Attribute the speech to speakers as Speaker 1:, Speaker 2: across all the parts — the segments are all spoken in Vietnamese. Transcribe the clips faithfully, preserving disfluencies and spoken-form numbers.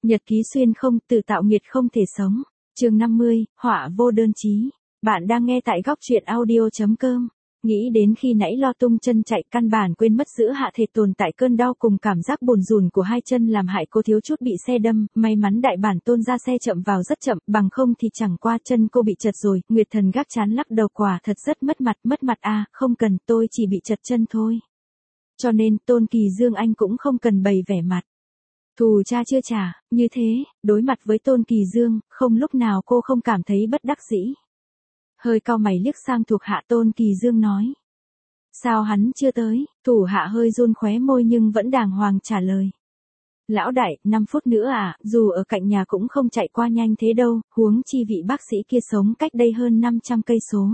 Speaker 1: Nhật ký xuyên không, tự tạo nghiệt không thể sống. Chương năm mươi, họa vô đơn chí. Bạn đang nghe tại góc truyện audio chấm com. Nghĩ đến khi nãy lo tung chân chạy, căn bản quên mất giữa hạ thể tồn tại cơn đau cùng cảm giác buồn rùn của hai chân làm hại cô thiếu chút bị xe đâm, may mắn đại bản tôn ra xe chậm vào rất chậm, bằng không thì chẳng qua chân cô bị chật rồi. Nguyệt Thần gác chán lắc đầu, quả thật rất mất mặt, mất mặt à, không cần, tôi chỉ bị chật chân thôi. Cho nên Tôn Kỳ Dương anh cũng không cần bày vẻ mặt thù cha chưa trả, như thế, đối mặt với Tôn Kỳ Dương, không lúc nào cô không cảm thấy bất đắc dĩ. Hơi cau mày liếc sang thuộc hạ, Tôn Kỳ Dương nói. Sao hắn chưa tới? Thủ hạ hơi run khóe môi nhưng vẫn đàng hoàng trả lời. Lão đại, năm phút nữa à, dù ở cạnh nhà cũng không chạy qua nhanh thế đâu, huống chi vị bác sĩ kia sống cách đây hơn năm trăm cây số.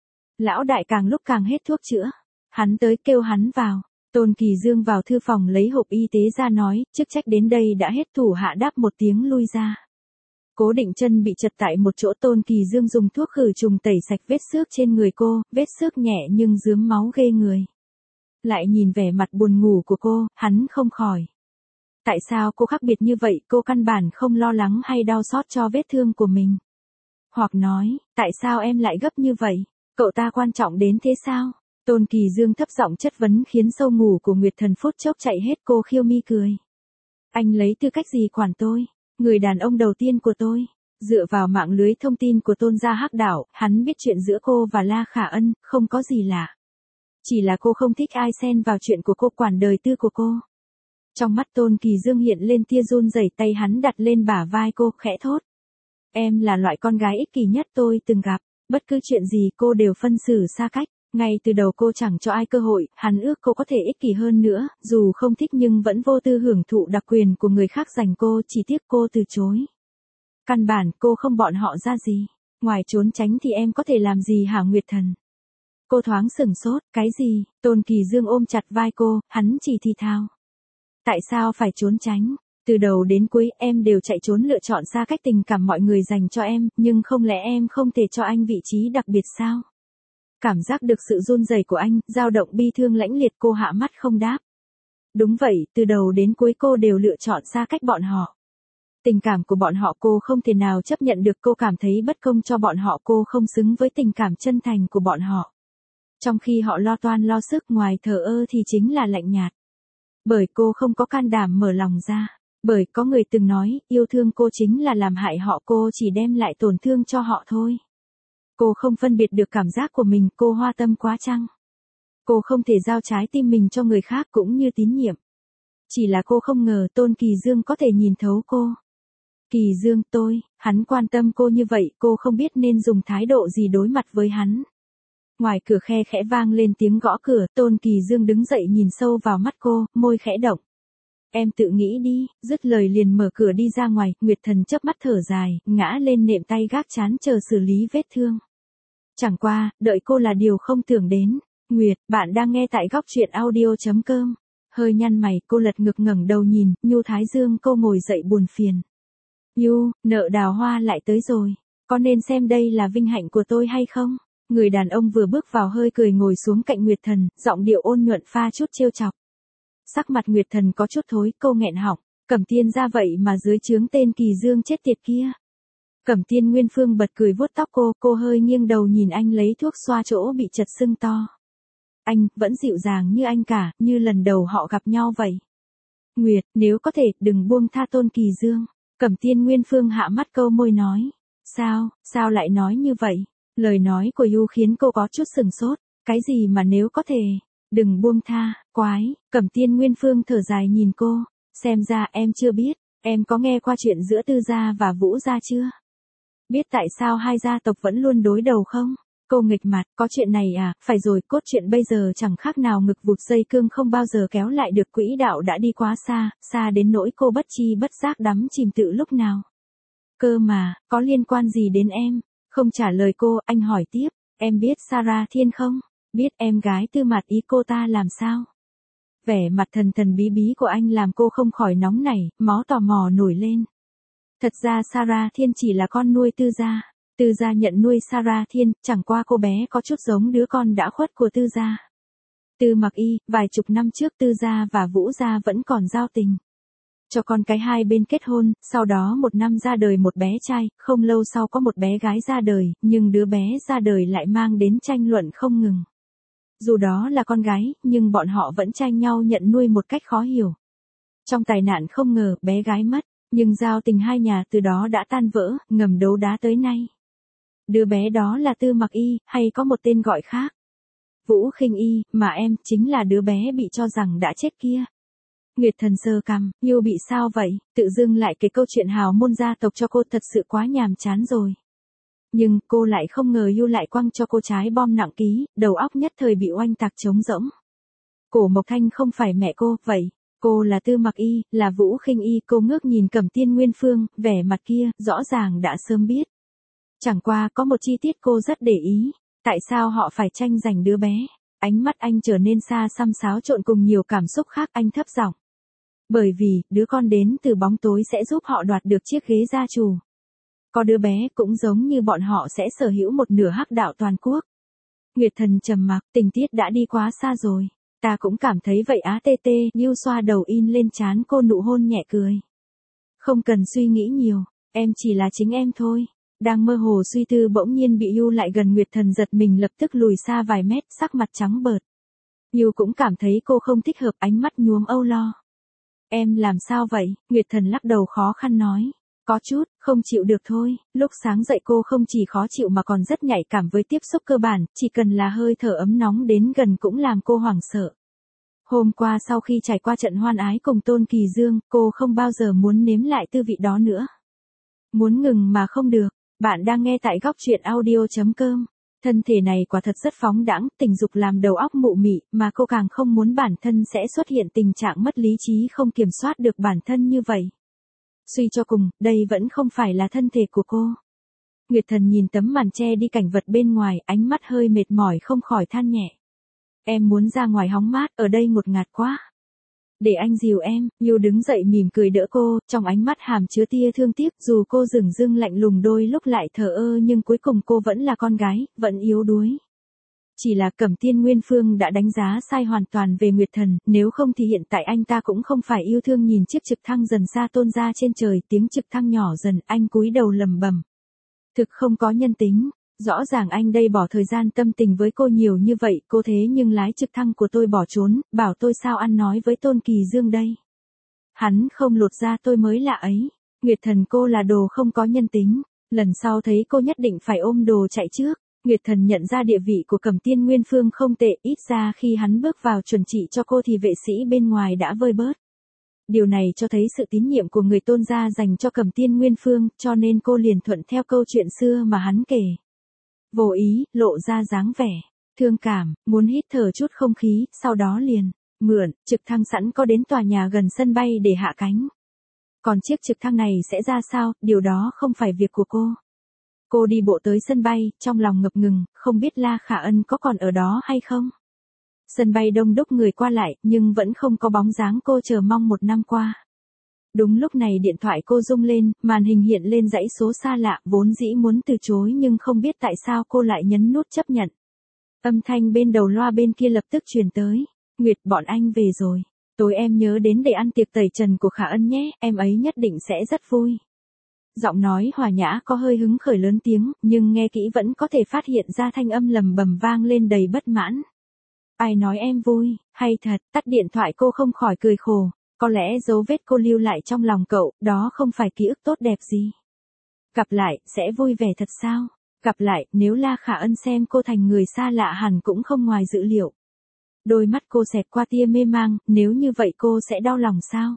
Speaker 1: Lão đại càng lúc càng hết thuốc chữa. Hắn tới, kêu hắn vào. Tôn Kỳ Dương vào thư phòng lấy hộp y tế ra nói, chức trách đến đây đã hết. Thủ hạ đáp một tiếng lui ra. Cố Định chân bị chật tại một chỗ, Tôn Kỳ Dương dùng thuốc khử trùng tẩy sạch vết xước trên người cô, vết xước nhẹ nhưng rướm máu ghê người. Lại nhìn vẻ mặt buồn ngủ của cô, hắn không khỏi. Tại sao cô khác biệt như vậy, cô căn bản không lo lắng hay đau xót cho vết thương của mình. Hoặc nói, tại sao em lại gấp như vậy, cậu ta quan trọng đến thế sao? Tôn Kỳ Dương thấp giọng chất vấn khiến sâu ngủ của Nguyệt Thần phút chốc chạy hết. Cô khiêu mi cười. Anh lấy tư cách gì quản tôi? Người đàn ông đầu tiên của tôi. Dựa vào mạng lưới thông tin của Tôn gia Hắc Đảo, hắn biết chuyện giữa cô và La Khả Ân, không có gì lạ. Chỉ là cô không thích ai xen vào chuyện của cô, quản đời tư của cô. Trong mắt Tôn Kỳ Dương hiện lên tia run rẩy, tay hắn đặt lên bả vai cô, khẽ thốt. Em là loại con gái ích kỷ nhất tôi từng gặp, bất cứ chuyện gì cô đều phân xử xa cách. Ngay từ đầu cô chẳng cho ai cơ hội, hắn ước cô có thể ích kỷ hơn nữa, dù không thích nhưng vẫn vô tư hưởng thụ đặc quyền của người khác dành cô, chỉ tiếc cô từ chối. Căn bản cô không bọn họ ra gì, ngoài trốn tránh thì em có thể làm gì hả Nguyệt Thần? Cô thoáng sửng sốt, cái gì? Tôn Kỳ Dương ôm chặt vai cô, hắn chỉ thì thào. Tại sao phải trốn tránh? Từ đầu đến cuối em đều chạy trốn lựa chọn xa cách tình cảm mọi người dành cho em, nhưng không lẽ em không thể cho anh vị trí đặc biệt sao? Cảm giác được sự run rẩy của anh, dao động bi thương lãnh liệt, cô hạ mắt không đáp. Đúng vậy, từ đầu đến cuối cô đều lựa chọn xa cách bọn họ. Tình cảm của bọn họ cô không thể nào chấp nhận được, cô cảm thấy bất công cho bọn họ, cô không xứng với tình cảm chân thành của bọn họ. Trong khi họ lo toan lo sức, ngoài thờ ơ thì chính là lạnh nhạt. Bởi cô không có can đảm mở lòng ra. Bởi có người từng nói, yêu thương cô chính là làm hại họ, cô chỉ đem lại tổn thương cho họ thôi. Cô không phân biệt được cảm giác của mình, cô hoa tâm quá chăng? Cô không thể giao trái tim mình cho người khác cũng như tín nhiệm. Chỉ là cô không ngờ Tôn Kỳ Dương có thể nhìn thấu cô. Kỳ Dương, tôi, hắn quan tâm cô như vậy, cô không biết nên dùng thái độ gì đối mặt với hắn. Ngoài cửa khe khẽ vang lên tiếng gõ cửa, Tôn Kỳ Dương đứng dậy nhìn sâu vào mắt cô, môi khẽ động. Em tự nghĩ đi, dứt lời liền mở cửa đi ra ngoài. Nguyệt Thần chớp mắt thở dài, ngã lên nệm tay gác chán chờ xử lý vết thương. Chẳng qua, đợi cô là điều không tưởng đến. Nguyệt, bạn đang nghe tại góc truyện audio chấm com. Hơi nhăn mày, cô lật ngực ngẩng đầu nhìn, nhu thái dương cô ngồi dậy buồn phiền. Nhu, nợ đào hoa lại tới rồi. Có nên xem đây là vinh hạnh của tôi hay không? Người đàn ông vừa bước vào hơi cười ngồi xuống cạnh Nguyệt Thần, giọng điệu ôn nhuận pha chút trêu chọc. Sắc mặt Nguyệt Thần có chút thối, câu nghẹn họng. Cẩm Tiên ra vậy mà dưới trướng tên Kỳ Dương chết tiệt kia. Cẩm Tiên Nguyên Phương bật cười vuốt tóc cô, cô hơi nghiêng đầu nhìn anh lấy thuốc xoa chỗ bị chật sưng to. Anh, vẫn dịu dàng như anh cả, như lần đầu họ gặp nhau vậy. Nguyệt, nếu có thể, đừng buông tha Tôn Kỳ Dương. Cẩm Tiên Nguyên Phương hạ mắt câu môi nói. Sao, sao lại nói như vậy? Lời nói của Yu khiến cô có chút sừng sốt. Cái gì mà nếu có thể, đừng buông tha, quái. Cẩm Tiên Nguyên Phương thở dài nhìn cô. Xem ra em chưa biết, em có nghe qua chuyện giữa Tư gia và Vũ gia chưa? Biết tại sao hai gia tộc vẫn luôn đối đầu không? Cô nghịch mặt, có chuyện này à, phải rồi, cốt truyện bây giờ chẳng khác nào ngực vụt dây cương không bao giờ kéo lại được, quỹ đạo đã đi quá xa, xa đến nỗi cô bất chi bất giác đắm chìm tự lúc nào. Cơ mà, có liên quan gì đến em? Không trả lời cô, anh hỏi tiếp, em biết Sarah Thiên không? Biết. Em gái Tư Mạt ý cô ta làm sao? Vẻ mặt thần thần bí bí của anh làm cô không khỏi nóng nảy, máu tò mò nổi lên. Thật ra Sarah Thiên chỉ là con nuôi Tư gia. Tư gia nhận nuôi Sarah Thiên, chẳng qua cô bé có chút giống đứa con đã khuất của Tư gia. Tư Mặc Y, vài chục năm trước Tư gia và Vũ gia vẫn còn giao tình. cho con cái hai bên kết hôn, sau đó một năm ra đời một bé trai, không lâu sau có một bé gái ra đời, nhưng đứa bé ra đời lại mang đến tranh luận không ngừng. Dù đó là con gái, nhưng bọn họ vẫn tranh nhau nhận nuôi một cách khó hiểu. Trong tai nạn không ngờ, bé gái mất, nhưng giao tình hai nhà từ đó đã tan vỡ, ngầm đấu đá tới nay. Đứa bé đó là Tư Mặc Y, hay có một tên gọi khác. Vũ Khinh Y, mà em, chính là đứa bé bị cho rằng đã chết kia. Nguyệt Thần sờ cằm, yêu bị sao vậy, tự dưng lại kể câu chuyện hào môn gia tộc cho cô, thật sự quá nhàm chán rồi. Nhưng cô lại không ngờ yêu lại quăng cho cô trái bom nặng ký, đầu óc nhất thời bị oanh tạc trống rỗng. Cổ Mộc Thanh không phải mẹ cô, vậy, cô là Tư Mặc Y, là Vũ Khinh Y. Cô ngước nhìn Cẩm Tiên Nguyên Phương, vẻ mặt kia, rõ ràng đã sớm biết. Chẳng qua có một chi tiết cô rất để ý, tại sao họ phải tranh giành đứa bé. Ánh mắt anh trở nên xa xăm xáo trộn cùng nhiều cảm xúc khác, anh thấp giọng. Bởi vì, đứa con đến từ bóng tối sẽ giúp họ đoạt được chiếc ghế gia chủ. Có đứa bé cũng giống như bọn họ sẽ sở hữu một nửa hắc đạo toàn quốc. Nguyệt Thần trầm mặc, tình tiết đã đi quá xa rồi. Ta cũng cảm thấy vậy á. Tê tê, Lưu xoa đầu in lên trán cô, nụ hôn nhẹ cười. Không cần suy nghĩ nhiều, em chỉ là chính em thôi. Đang mơ hồ suy tư bỗng nhiên bị Yu lại gần, Nguyệt Thần giật mình lập tức lùi xa vài mét, sắc mặt trắng bợt. Yu cũng cảm thấy cô không thích hợp, ánh mắt nhuốm âu lo. Em làm sao vậy? Nguyệt Thần lắc đầu khó khăn nói. Có chút, không chịu được thôi. Lúc sáng dậy cô không chỉ khó chịu mà còn rất nhạy cảm với tiếp xúc cơ bản, chỉ cần là hơi thở ấm nóng đến gần cũng làm cô hoảng sợ. Hôm qua sau khi trải qua trận hoan ái cùng Tôn Kỳ Dương, cô không bao giờ muốn nếm lại tư vị đó nữa. Muốn ngừng mà không được. Bạn đang nghe tại góc truyện audio chấm com. Thân thể này quả thật rất phóng đãng, tình dục làm đầu óc mụ mị, mà cô càng không muốn bản thân sẽ xuất hiện tình trạng mất lý trí không kiểm soát được bản thân như vậy. Suy cho cùng, đây vẫn không phải là thân thể của cô. Nguyệt Thần nhìn tấm màn che đi cảnh vật bên ngoài, ánh mắt hơi mệt mỏi không khỏi than nhẹ. Em muốn ra ngoài hóng mát, ở đây ngột ngạt quá. Để anh dìu em. Yu đứng dậy mỉm cười đỡ cô, trong ánh mắt hàm chứa tia thương tiếc, dù cô dửng dưng lạnh lùng đôi lúc lại thờ ơ nhưng cuối cùng cô vẫn là con gái, vẫn yếu đuối. Chỉ là Cẩm Tiên Nguyên Phương đã đánh giá sai hoàn toàn về Nguyệt Thần, nếu không thì hiện tại anh ta cũng không phải yêu thương nhìn chiếc trực thăng dần xa tôn ra trên trời, tiếng trực thăng nhỏ dần, anh cúi đầu lẩm bẩm. Thực không có nhân tính. Rõ ràng anh đây bỏ thời gian tâm tình với cô nhiều như vậy, cô thế nhưng lái trực thăng của tôi bỏ trốn, bảo tôi sao ăn nói với Tôn Kỳ Dương đây. Hắn không lột ra tôi mới lạ ấy. Nguyệt Thần, cô là đồ không có nhân tính. Lần sau thấy cô nhất định phải ôm đồ chạy trước. Nguyệt Thần nhận ra địa vị của Cẩm Tiên Nguyên Phương không tệ, ít ra khi hắn bước vào chuẩn trị cho cô thì vệ sĩ bên ngoài đã vơi bớt. Điều này cho thấy sự tín nhiệm của người Tôn gia dành cho Cẩm Tiên Nguyên Phương, cho nên cô liền thuận theo câu chuyện xưa mà hắn kể. Vô ý, lộ ra dáng vẻ thương cảm, muốn hít thở chút không khí, sau đó liền mượn trực thăng sẵn có đến tòa nhà gần sân bay để hạ cánh. Còn chiếc trực thăng này sẽ ra sao, điều đó không phải việc của cô. Cô đi bộ tới sân bay, trong lòng ngập ngừng, không biết La Khả Ân có còn ở đó hay không. Sân bay đông đúc người qua lại, nhưng vẫn không có bóng dáng cô chờ mong một năm qua. Đúng lúc này điện thoại cô rung lên, màn hình hiện lên dãy số xa lạ, vốn dĩ muốn từ chối nhưng không biết tại sao cô lại nhấn nút chấp nhận. Âm thanh bên đầu loa bên kia lập tức truyền tới. Nguyệt, bọn anh về rồi. Tối em nhớ đến để ăn tiệc tẩy trần của Khả Ân nhé, em ấy nhất định sẽ rất vui. Giọng nói hòa nhã có hơi hứng khởi lớn tiếng, nhưng nghe kỹ vẫn có thể phát hiện ra thanh âm lầm bầm vang lên đầy bất mãn. Ai nói em vui, hay thật, tắt điện thoại cô không khỏi cười khổ. Có lẽ dấu vết cô lưu lại trong lòng cậu, đó không phải ký ức tốt đẹp gì. Gặp lại, sẽ vui vẻ thật sao? Gặp lại, nếu La Khả Ân xem cô thành người xa lạ hẳn cũng không ngoài dự liệu. Đôi mắt cô xẹt qua tia mê mang, nếu như vậy cô sẽ đau lòng sao?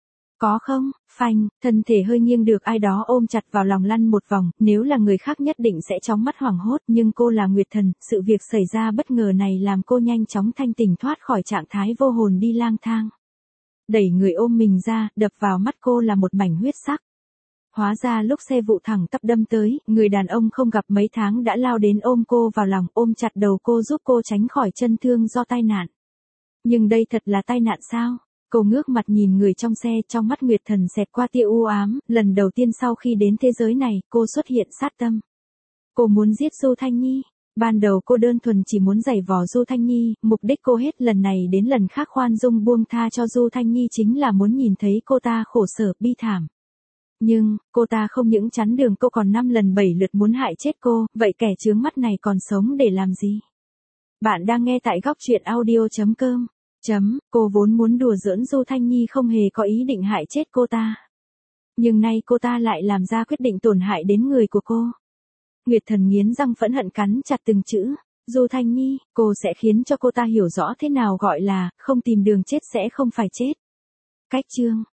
Speaker 1: Có không? Phanh, thân thể hơi nghiêng được ai đó ôm chặt vào lòng lăn một vòng, nếu là người khác nhất định sẽ chóng mắt hoảng hốt, nhưng cô là Nguyệt Thần, sự việc xảy ra bất ngờ này làm cô nhanh chóng thanh tỉnh thoát khỏi trạng thái vô hồn đi lang thang. Đẩy người ôm mình ra, đập vào mắt cô là một mảnh huyết sắc. Hóa ra lúc xe vụ thẳng tắp đâm tới, người đàn ông không gặp mấy tháng đã lao đến ôm cô vào lòng, ôm chặt đầu cô giúp cô tránh khỏi chân thương do tai nạn. Nhưng đây thật là tai nạn sao? Cô ngước mặt nhìn người trong xe, trong mắt Nguyệt Thần xẹt qua tia u ám, lần đầu tiên sau khi đến thế giới này, cô xuất hiện sát tâm. Cô muốn giết Du Thanh Nhi. Ban đầu cô đơn thuần chỉ muốn giày vò Du Thanh Nhi, mục đích cô hết lần này đến lần khác khoan dung buông tha cho Du Thanh Nhi chính là muốn nhìn thấy cô ta khổ sở bi thảm. Nhưng, cô ta không những chắn đường cô còn năm lần bảy lượt muốn hại chết cô, vậy kẻ chướng mắt này còn sống để làm gì? Bạn đang nghe tại góc truyện audio.com. Chấm, cô vốn muốn đùa giỡn Du Thanh Nhi không hề có ý định hại chết cô ta. Nhưng nay cô ta lại làm ra quyết định tổn hại đến người của cô. Nguyệt Thần nghiến răng phẫn hận cắn chặt từng chữ. Du Thanh Nhi, cô sẽ khiến cho cô ta hiểu rõ thế nào gọi là, không tìm đường chết sẽ không phải chết. Cách chương.